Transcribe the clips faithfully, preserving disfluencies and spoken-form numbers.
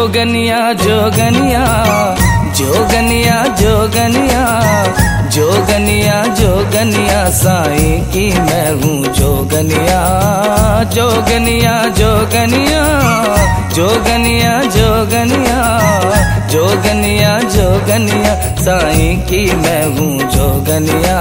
जोगनिया जोगनिया जोगनिया जोगनिया जोगनिया जोगनिया साईं की मैं हूँ जोगनिया जोगनिया जोगनिया जोगनिया जोगनिया जोगनिया जोगनिया साईं की मैं हूँ जोगनिया।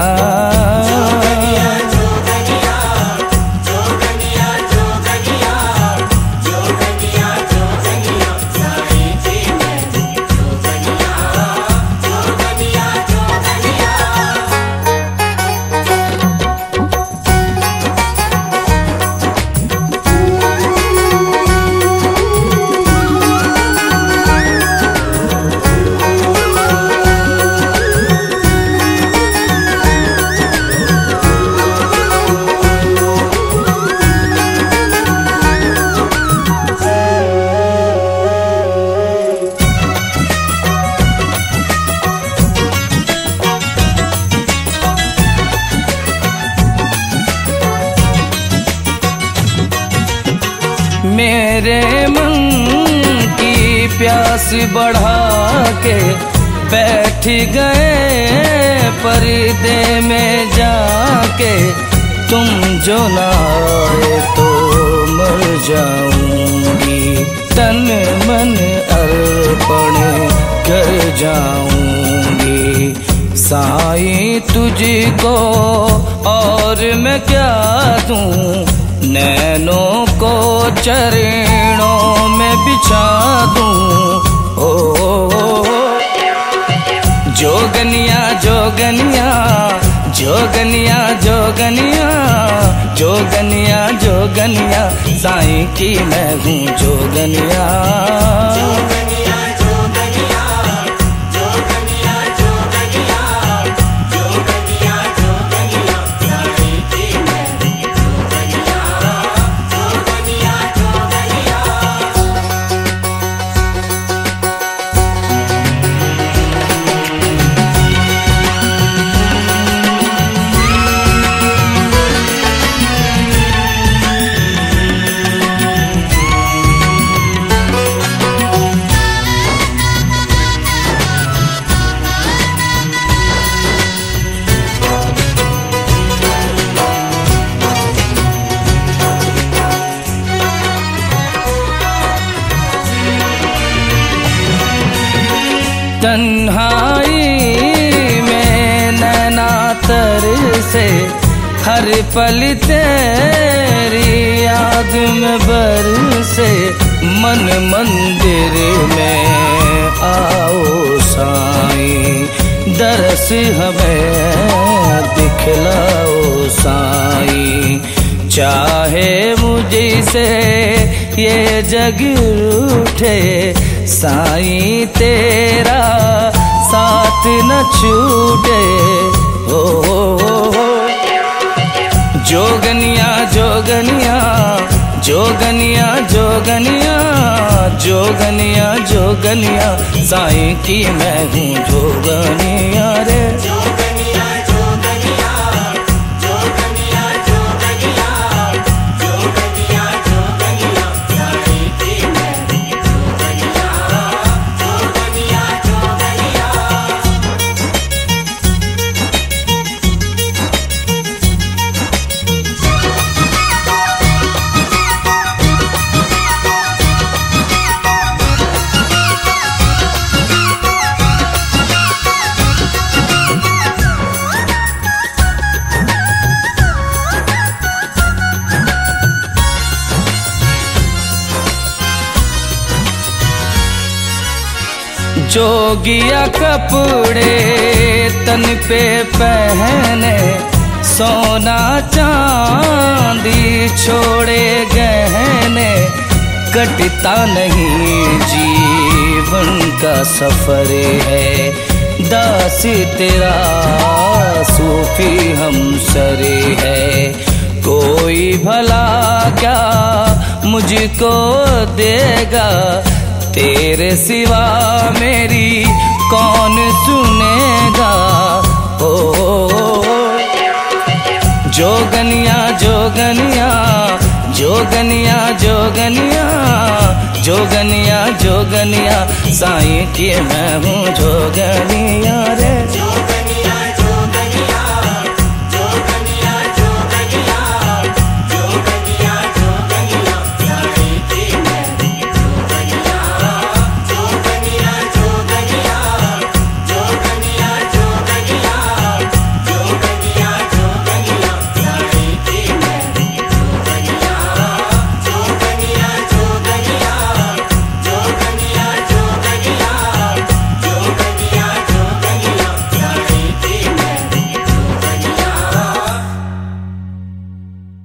मेरे मन की प्यास बढ़ा के बैठ गए पर्दे में जाके, तुम जो ना आए तो मर जाऊंगी, तन मन अर्पण कर जाऊंगी साईं तुझको। और मैं क्या दूं, नैनों को चरणों में बिछा दूं। ओ, ओ, ओ जोगनिया जोगनिया जोगनिया जोगनिया जोगनिया जोगनिया साईं की मैं हूँ जोगनिया। तन्हाई में नैना तर से, हर पल तेरी याद में बरसे। मन मंदिर में आओ साईं, दरस हमें दिखलाओ साईं। चाहे मुझसे ये जग रूठे, साईं तेरा साथ न छूटे। ओ, ओ, ओ जोगनिया जोगनिया जोगनिया जोगनिया जोगनिया जोगनिया साईं की मैं हूँ जोगनिया रे। जोगिया कपड़े तन पे पहने, सोना चांदी छोड़े गहने। कटता नहीं जीवन का सफर है, दास तेरा सूफी हमसरे है। कोई भला क्या मुझको देगा, तेरे सिवा मेरी कौन सुनेगा। ओ, ओ, ओ जोगनिया जोगनिया जोगनिया जोगनिया जोगनिया जोग जोगनिया साईं की मैं हूँ जोगनिया रे।